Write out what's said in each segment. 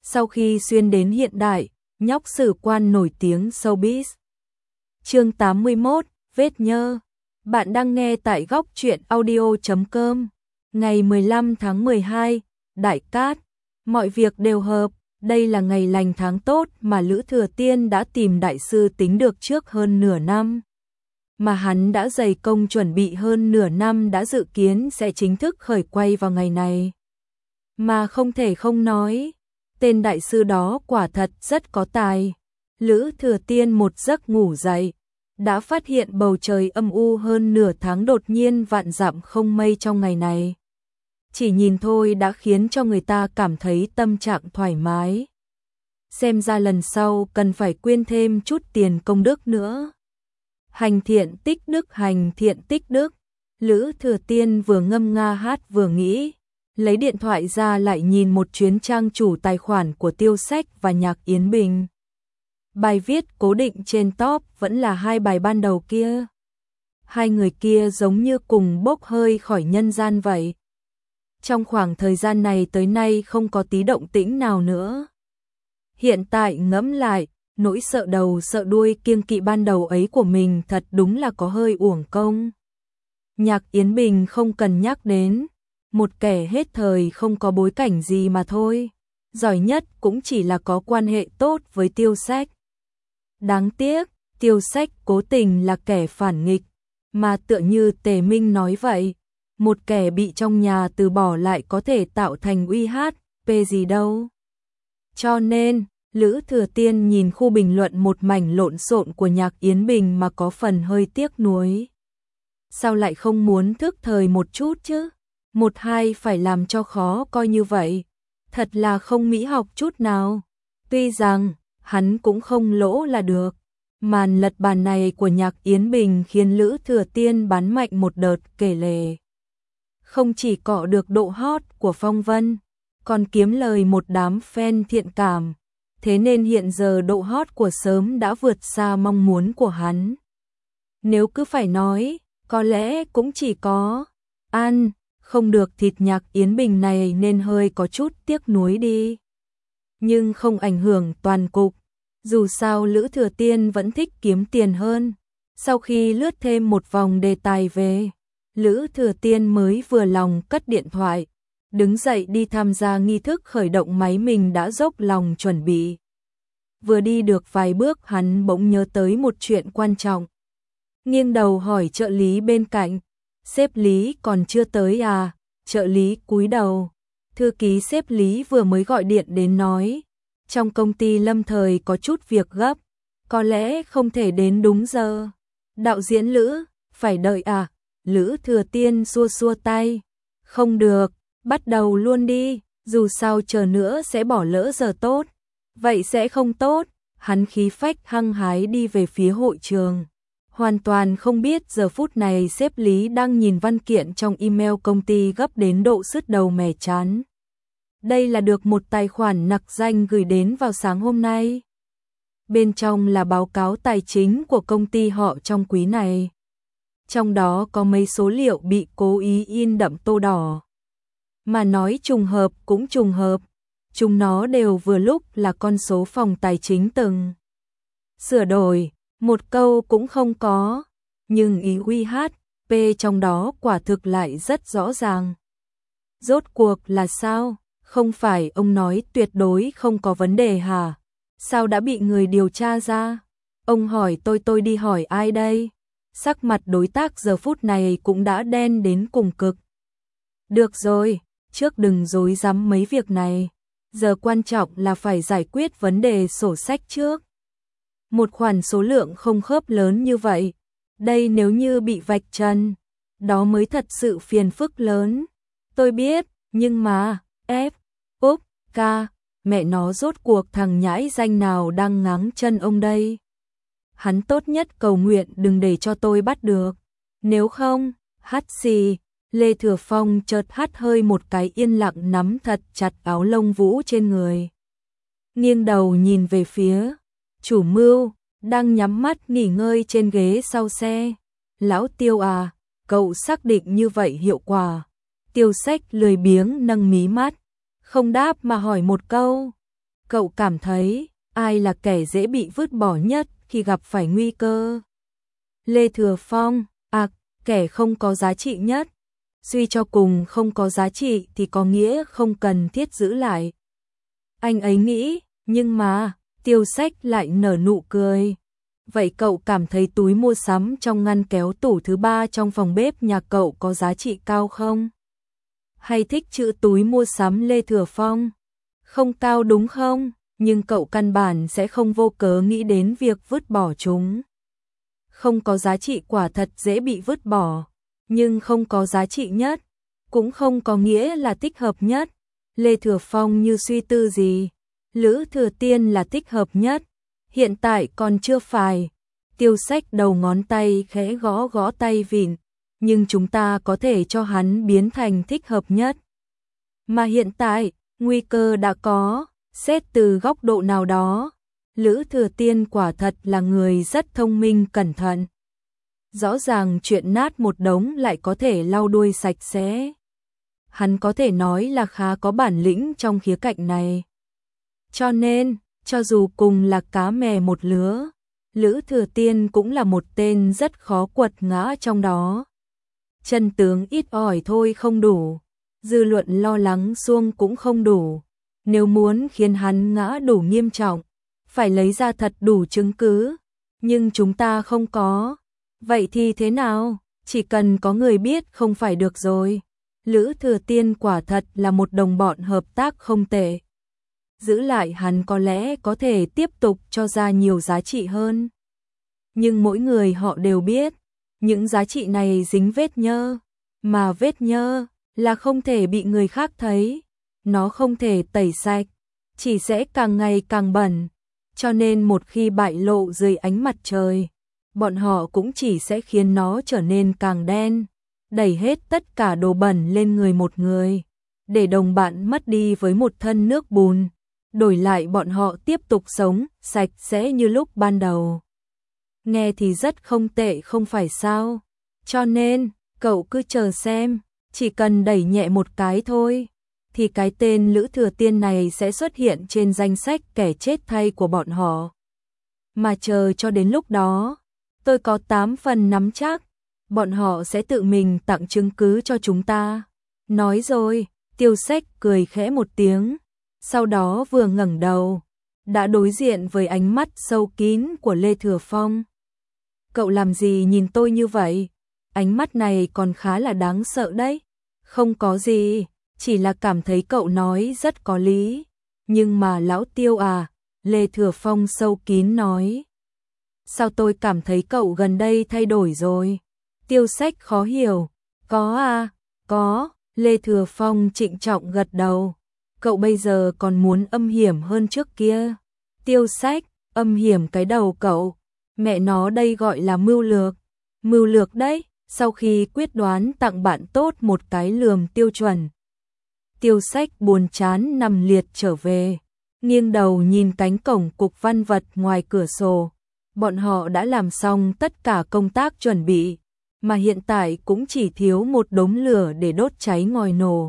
Sau khi xuyên đến hiện đại, nhóc sử quan nổi tiếng showbiz. Chương 81, vết nhơ. Bạn đang nghe tại góc truyện audio.com. Ngày 15 tháng 12, Đại Cát. Mọi việc đều hợp, đây là ngày lành tháng tốt mà Lữ Thừa Tiên đã tìm đại sư tính được trước hơn nửa năm. Mà hắn đã dày công chuẩn bị hơn nửa năm, đã dự kiến sẽ chính thức khởi quay vào ngày này. Mà không thể không nói, tên đại sư đó quả thật rất có tài. Lữ Thừa Tiên một giấc ngủ dậy, đã phát hiện bầu trời âm u hơn nửa tháng đột nhiên vạn dặm không mây trong ngày này. Chỉ nhìn thôi đã khiến cho người ta cảm thấy tâm trạng thoải mái. Xem ra lần sau cần phải quyên thêm chút tiền công đức nữa. Hành thiện tích đức, hành thiện tích đức. Lữ Thừa Tiên vừa ngâm nga hát vừa nghĩ, lấy điện thoại ra lại nhìn một chuyến trang chủ tài khoản của Tiêu Sách và Nhạc Yến Bình. Bài viết cố định trên top vẫn là hai bài ban đầu kia. Hai người kia giống như cùng bốc hơi khỏi nhân gian vậy. Trong khoảng thời gian này tới nay không có tí động tĩnh nào nữa. Hiện tại ngẫm lại, nỗi sợ đầu sợ đuôi kiêng kỵ ban đầu ấy của mình thật đúng là có hơi uổng công. Nhạc Yến Bình không cần nhắc đến, một kẻ hết thời không có bối cảnh gì mà thôi. Giỏi nhất cũng chỉ là có quan hệ tốt với Tiêu Sách. Đáng tiếc, Tiêu Sách cố tình là kẻ phản nghịch, mà tựa như Tề Minh nói vậy, một kẻ bị trong nhà từ bỏ lại có thể tạo thành uy hát, p gì đâu. Cho nên, Lữ Thừa Tiên nhìn khu bình luận một mảnh lộn xộn của Nhạc Yến Bình mà có phần hơi tiếc nuối. Sao lại không muốn thức thời một chút chứ? Một hai phải làm cho khó coi như vậy. Thật là không mỹ học chút nào. Tuy rằng, hắn cũng không lỗ là được. Màn lật bàn này của Nhạc Yến Bình khiến Lữ Thừa Tiên bán mạnh một đợt kể lể. Không chỉ cọ được độ hot của Phong Vân, còn kiếm lời một đám fan thiện cảm. Thế nên hiện giờ độ hot của sớm đã vượt xa mong muốn của hắn. Nếu cứ phải nói, có lẽ cũng chỉ có ăn không được thịt Nhạc Yến Bình này nên hơi có chút tiếc nuối đi. Nhưng không ảnh hưởng toàn cục. Dù sao Lữ Thừa Tiên vẫn thích kiếm tiền hơn. Sau khi lướt thêm một vòng đề tài về, Lữ Thừa Tiên mới vừa lòng cất điện thoại, đứng dậy đi tham gia nghi thức khởi động máy mình đã dốc lòng chuẩn bị. Vừa đi được vài bước hắn bỗng nhớ tới một chuyện quan trọng. Nghiêng đầu hỏi trợ lý bên cạnh, sếp Lý còn chưa tới à? Trợ lý cúi đầu, thư ký sếp Lý vừa mới gọi điện đến nói, trong công ty lâm thời có chút việc gấp, có lẽ không thể đến đúng giờ. Đạo diễn Lữ, phải đợi à? Lữ Thừa Tiên xua xua tay, không được, bắt đầu luôn đi, dù sao chờ nữa sẽ bỏ lỡ giờ tốt. Vậy sẽ không tốt, hắn khí phách hăng hái đi về phía hội trường. Hoàn toàn không biết giờ phút này sếp Lý đang nhìn văn kiện trong email công ty gấp đến độ sứt đầu mẻ chán. Đây là được một tài khoản nặc danh gửi đến vào sáng hôm nay. Bên trong là báo cáo tài chính của công ty họ trong quý này. Trong đó có mấy số liệu bị cố ý in đậm tô đỏ. Mà nói trùng hợp cũng trùng hợp. Chúng nó đều vừa lúc là con số phòng tài chính từng sửa đổi, một câu cũng không có, nhưng ý UHP trong đó quả thực lại rất rõ ràng. Rốt cuộc là sao? Không phải ông nói tuyệt đối không có vấn đề hả? Sao đã bị người điều tra ra? Ông hỏi tôi đi hỏi ai đây? Sắc mặt đối tác giờ phút này cũng đã đen đến cùng cực. Được rồi, trước đừng rối rắm mấy việc này. Giờ quan trọng là phải giải quyết vấn đề sổ sách trước. Một khoản số lượng không khớp lớn như vậy, đây nếu như bị vạch trần, đó mới thật sự phiền phức lớn. Tôi biết, nhưng mà, Úc, ca, mẹ nó rốt cuộc thằng nhãi danh nào đang ngáng chân ông đây. Hắn tốt nhất cầu nguyện đừng để cho tôi bắt được. Nếu không, hắt xì. Lê Thừa Phong chợt hắt hơi một cái yên lặng nắm thật chặt áo lông vũ trên người. Nghiêng đầu nhìn về phía chủ mưu, đang nhắm mắt nghỉ ngơi trên ghế sau xe. Lão Tiêu à, cậu xác định như vậy hiệu quả. Tiêu Sách lười biếng nâng mí mắt, không đáp mà hỏi một câu. Cậu cảm thấy ai là kẻ dễ bị vứt bỏ nhất khi gặp phải nguy cơ? Lê Thừa Phong, kẻ không có giá trị nhất. Suy cho cùng không có giá trị thì có nghĩa không cần thiết giữ lại. Anh ấy nghĩ, nhưng mà, Tiêu Sách lại nở nụ cười. Vậy cậu cảm thấy túi mua sắm trong ngăn kéo tủ thứ 3 trong phòng bếp nhà cậu có giá trị cao không? Hay thích chữ túi mua sắm Lê Thừa Phong? Không cao đúng không? Nhưng cậu căn bản sẽ không vô cớ nghĩ đến việc vứt bỏ chúng. Không có giá trị quả thật dễ bị vứt bỏ, nhưng không có giá trị nhất, cũng không có nghĩa là thích hợp nhất. Lê Thừa Phong như suy tư gì, Lữ Thừa Tiên là thích hợp nhất, hiện tại còn chưa phải. Tiêu Sách đầu ngón tay khẽ gõ gõ tay vịn, nhưng chúng ta có thể cho hắn biến thành thích hợp nhất. Mà hiện tại, nguy cơ đã có, xét từ góc độ nào đó, Lữ Thừa Tiên quả thật là người rất thông minh cẩn thận. Rõ ràng chuyện nát một đống lại có thể lau đuôi sạch sẽ. Hắn có thể nói là khá có bản lĩnh trong khía cạnh này. Cho nên, cho dù cùng là cá mè một lứa, Lữ Thừa Tiên cũng là một tên rất khó quật ngã trong đó. Chân tướng ít ỏi thôi không đủ, dư luận lo lắng xuông cũng không đủ. Nếu muốn khiến hắn ngã đủ nghiêm trọng, phải lấy ra thật đủ chứng cứ, nhưng chúng ta không có. Vậy thì thế nào? Chỉ cần có người biết không phải được rồi. Lữ Thừa Tiên quả thật là một đồng bọn hợp tác không tệ. Giữ lại hắn có lẽ có thể tiếp tục cho ra nhiều giá trị hơn. Nhưng mỗi người họ đều biết, những giá trị này dính vết nhơ, mà vết nhơ là không thể bị người khác thấy, nó không thể tẩy sạch, chỉ sẽ càng ngày càng bẩn. Cho nên một khi bại lộ dưới ánh mặt trời, bọn họ cũng chỉ sẽ khiến nó trở nên càng đen, đẩy hết tất cả đồ bẩn lên người một người, để đồng bạn mất đi với một thân nước bùn, đổi lại bọn họ tiếp tục sống sạch sẽ như lúc ban đầu. Nghe thì rất không tệ không phải sao? Cho nên, cậu cứ chờ xem, chỉ cần đẩy nhẹ một cái thôi, thì cái tên Lữ Thừa Tiên này sẽ xuất hiện trên danh sách kẻ chết thay của bọn họ. Mà chờ cho đến lúc đó, tôi có 8 phần nắm chắc, bọn họ sẽ tự mình tặng chứng cứ cho chúng ta. Nói rồi, Tiêu Sách cười khẽ một tiếng, sau đó vừa ngẩng đầu, đã đối diện với ánh mắt sâu kín của Lê Thừa Phong. Cậu làm gì nhìn tôi như vậy? Ánh mắt này còn khá là đáng sợ đấy. Không có gì, chỉ là cảm thấy cậu nói rất có lý. Nhưng mà lão Tiêu à, Lê Thừa Phong sâu kín nói. Sao tôi cảm thấy cậu gần đây thay đổi rồi? Tiêu Sách khó hiểu. Có à, có, Lê Thừa Phong trịnh trọng gật đầu. Cậu bây giờ còn muốn âm hiểm hơn trước kia. Tiêu Sách, âm hiểm cái đầu cậu. Mẹ nó đây gọi là mưu lược. Mưu lược đấy, sau khi quyết đoán tặng bạn tốt một cái lườm tiêu chuẩn. Tiêu Sách buồn chán nằm liệt trở về, nghiêng đầu nhìn cánh cổng cục văn vật ngoài cửa sổ. Bọn họ đã làm xong tất cả công tác chuẩn bị, mà hiện tại cũng chỉ thiếu một đống lửa để đốt cháy ngòi nổ.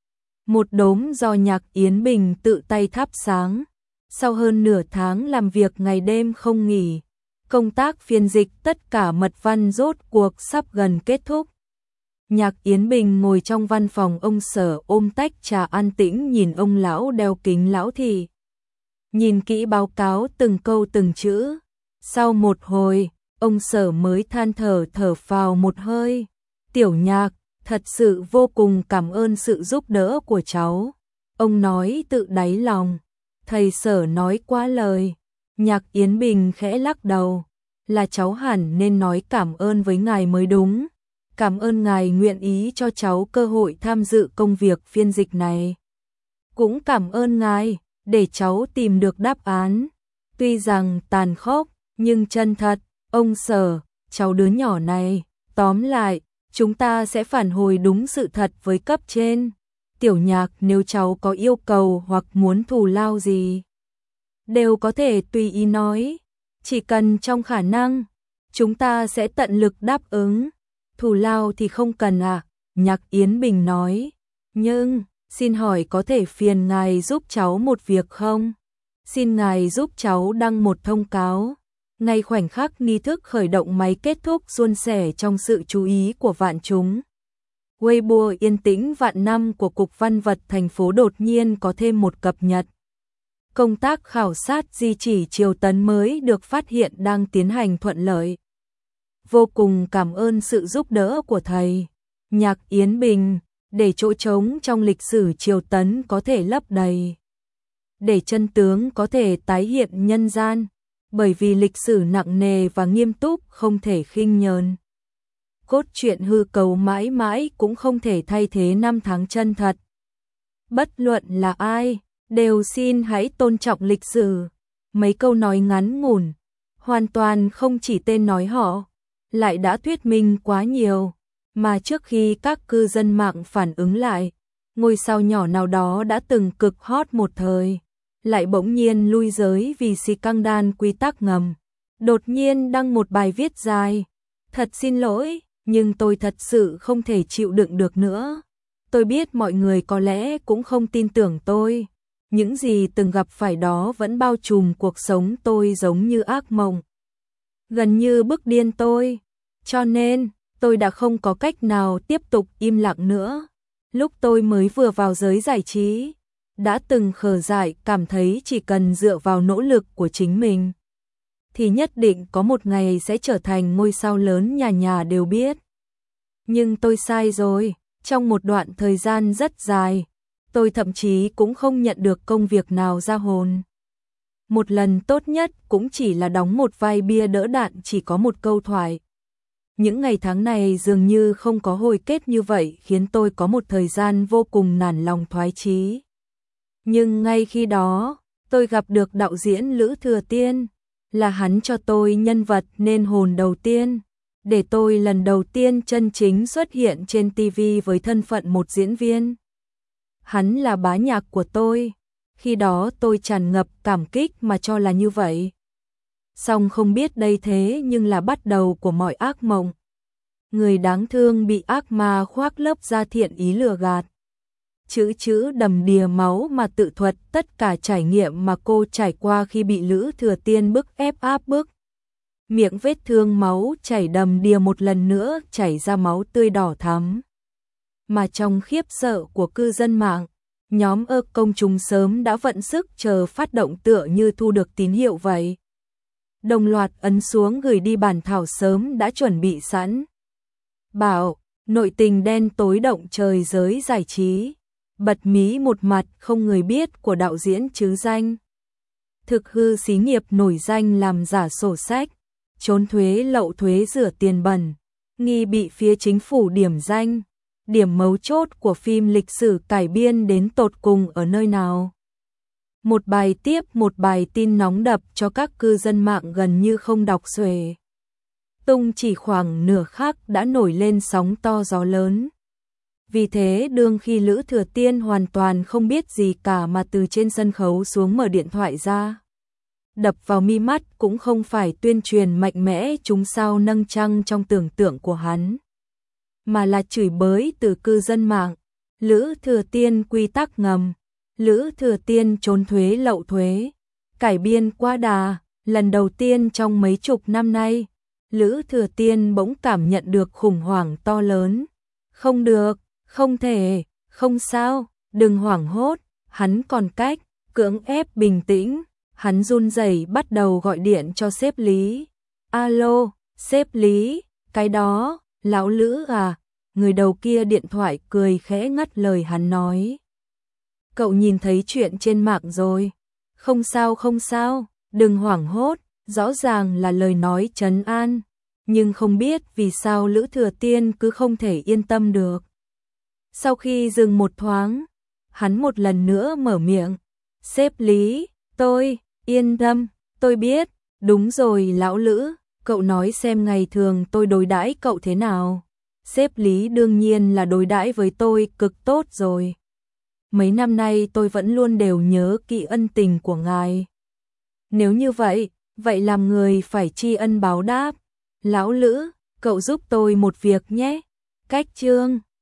Một đống do Nhạc Yến Bình tự tay thắp sáng. Sau hơn nửa tháng làm việc ngày đêm không nghỉ, công tác phiên dịch tất cả mật văn rốt cuộc sắp gần kết thúc. Nhạc Yến Bình ngồi trong văn phòng ông Sở ôm tách trà an tĩnh nhìn ông lão đeo kính lão thị. Nhìn kỹ báo cáo từng câu từng chữ. Sau một hồi, ông Sở mới than thở phào một hơi. Tiểu Nhạc, thật sự vô cùng cảm ơn sự giúp đỡ của cháu. Ông nói tự đáy lòng. Thầy Sở nói quá lời. Nhạc Yến Bình khẽ lắc đầu. Là cháu hẳn nên nói cảm ơn với ngài mới đúng. Cảm ơn ngài nguyện ý cho cháu cơ hội tham dự công việc phiên dịch này. Cũng cảm ơn ngài, để cháu tìm được đáp án. Tuy rằng tàn khốc, nhưng chân thật. Ông Sở, cháu đứa nhỏ này, tóm lại, chúng ta sẽ phản hồi đúng sự thật với cấp trên. Tiểu Nhạc, nếu cháu có yêu cầu hoặc muốn thù lao gì, đều có thể tùy ý nói. Chỉ cần trong khả năng, chúng ta sẽ tận lực đáp ứng. Thù lao thì không cần à? Nhạc Yến Bình nói. Nhưng, xin hỏi có thể phiền ngài giúp cháu một việc không? Xin ngài giúp cháu đăng một thông cáo. Ngay khoảnh khắc nghi thức khởi động máy kết thúc suôn sẻ trong sự chú ý của vạn chúng. Weibo yên tĩnh vạn năm của Cục Văn vật thành phố đột nhiên có thêm một cập nhật. Công tác khảo sát di chỉ Triều Tấn mới được phát hiện đang tiến hành thuận lợi. Vô cùng cảm ơn sự giúp đỡ của thầy Nhạc Yến Bình, để chỗ trống trong lịch sử Triều Tấn có thể lấp đầy. Để chân tướng có thể tái hiện nhân gian, bởi vì lịch sử nặng nề và nghiêm túc không thể khinh nhờn. Cốt truyện hư cấu mãi mãi cũng không thể thay thế năm tháng chân thật. Bất luận là ai, đều xin hãy tôn trọng lịch sử. Mấy câu nói ngắn ngủn, hoàn toàn không chỉ tên nói họ, lại đã thuyết minh quá nhiều, mà trước khi các cư dân mạng phản ứng lại, ngôi sao nhỏ nào đó đã từng cực hot một thời, lại bỗng nhiên lui giới vì scandal quy tắc ngầm. Đột nhiên đăng một bài viết dài. Thật xin lỗi, nhưng tôi thật sự không thể chịu đựng được nữa. Tôi biết mọi người có lẽ cũng không tin tưởng tôi. Những gì từng gặp phải đó vẫn bao trùm cuộc sống tôi giống như ác mộng. Gần như bức điên tôi. Cho nên, tôi đã không có cách nào tiếp tục im lặng nữa. Lúc tôi mới vừa vào giới giải trí, đã từng khờ dại cảm thấy chỉ cần dựa vào nỗ lực của chính mình, thì nhất định có một ngày sẽ trở thành ngôi sao lớn nhà nhà đều biết. Nhưng tôi sai rồi, trong một đoạn thời gian rất dài, tôi thậm chí cũng không nhận được công việc nào ra hồn. Một lần tốt nhất cũng chỉ là đóng một vai bia đỡ đạn chỉ có một câu thoại. Những ngày tháng này dường như không có hồi kết như vậy khiến tôi có một thời gian vô cùng nản lòng thoái chí. Nhưng ngay khi đó, tôi gặp được đạo diễn Lữ Thừa Tiên, là hắn cho tôi nhân vật nên hồn đầu tiên, để tôi lần đầu tiên chân chính xuất hiện trên TV với thân phận một diễn viên. Hắn là bá nhạc của tôi, khi đó tôi tràn ngập cảm kích mà cho là như vậy. Song không biết đây thế nhưng là bắt đầu của mọi ác mộng. Người đáng thương bị ác ma khoác lớp da thiện ý lừa gạt. Chữ đầm đìa máu mà tự thuật tất cả trải nghiệm mà cô trải qua khi bị Lữ Thừa Tiên bức ép áp bức. Miệng vết thương máu chảy đầm đìa một lần nữa chảy ra máu tươi đỏ thắm. Mà trong khiếp sợ của cư dân mạng, nhóm công chúng sớm đã vận sức chờ phát động tựa như thu được tín hiệu vậy. Đồng loạt ấn xuống gửi đi bản thảo sớm đã chuẩn bị sẵn. Bảo, nội tình đen tối động trời giới giải trí. Bật mí một mặt không người biết của đạo diễn chứ danh. Thực hư xí nghiệp nổi danh làm giả sổ sách, trốn thuế lậu thuế rửa tiền bẩn, nghi bị phía chính phủ điểm danh. Điểm mấu chốt của phim lịch sử cải biên đến tột cùng ở nơi nào? Một bài tiếp một bài tin nóng đập cho các cư dân mạng gần như không đọc xuể. Tung chỉ khoảng nửa khắc đã nổi lên sóng to gió lớn. Vì thế đương khi Lữ Thừa Tiên hoàn toàn không biết gì cả mà từ trên sân khấu xuống mở điện thoại ra. Đập vào mi mắt cũng không phải tuyên truyền mạnh mẽ chúng sao nâng trăng trong tưởng tượng của hắn, mà là chửi bới từ cư dân mạng. Lữ Thừa Tiên quy tắc ngầm, Lữ Thừa Tiên trốn thuế lậu thuế, cải biên quá đà, lần đầu tiên trong mấy chục năm nay, Lữ Thừa Tiên bỗng cảm nhận được khủng hoảng to lớn. Không được, không thể, không sao, đừng hoảng hốt, hắn còn cách, cưỡng ép bình tĩnh, hắn run rẩy bắt đầu gọi điện cho sếp Lý. Alo, sếp Lý, cái đó, lão Lữ à? Người đầu kia điện thoại cười khẽ ngắt lời hắn nói. Cậu nhìn thấy chuyện trên mạng rồi. Không sao, đừng hoảng hốt, rõ ràng là lời nói trấn an. Nhưng không biết vì sao Lữ Thừa Tiên cứ không thể yên tâm được. Sau khi dừng một thoáng, hắn một lần nữa mở miệng. Sếp Lý, tôi, yên tâm, tôi biết, đúng rồi lão Lữ, cậu nói xem ngày thường tôi đối đãi cậu thế nào. Sếp Lý đương nhiên là đối đãi với tôi cực tốt rồi. Mấy năm nay tôi vẫn luôn đều nhớ kỹ ân tình của ngài. Nếu như vậy, vậy làm người phải tri ân báo đáp. Lão Lữ, cậu giúp tôi một việc nhé. Cách chương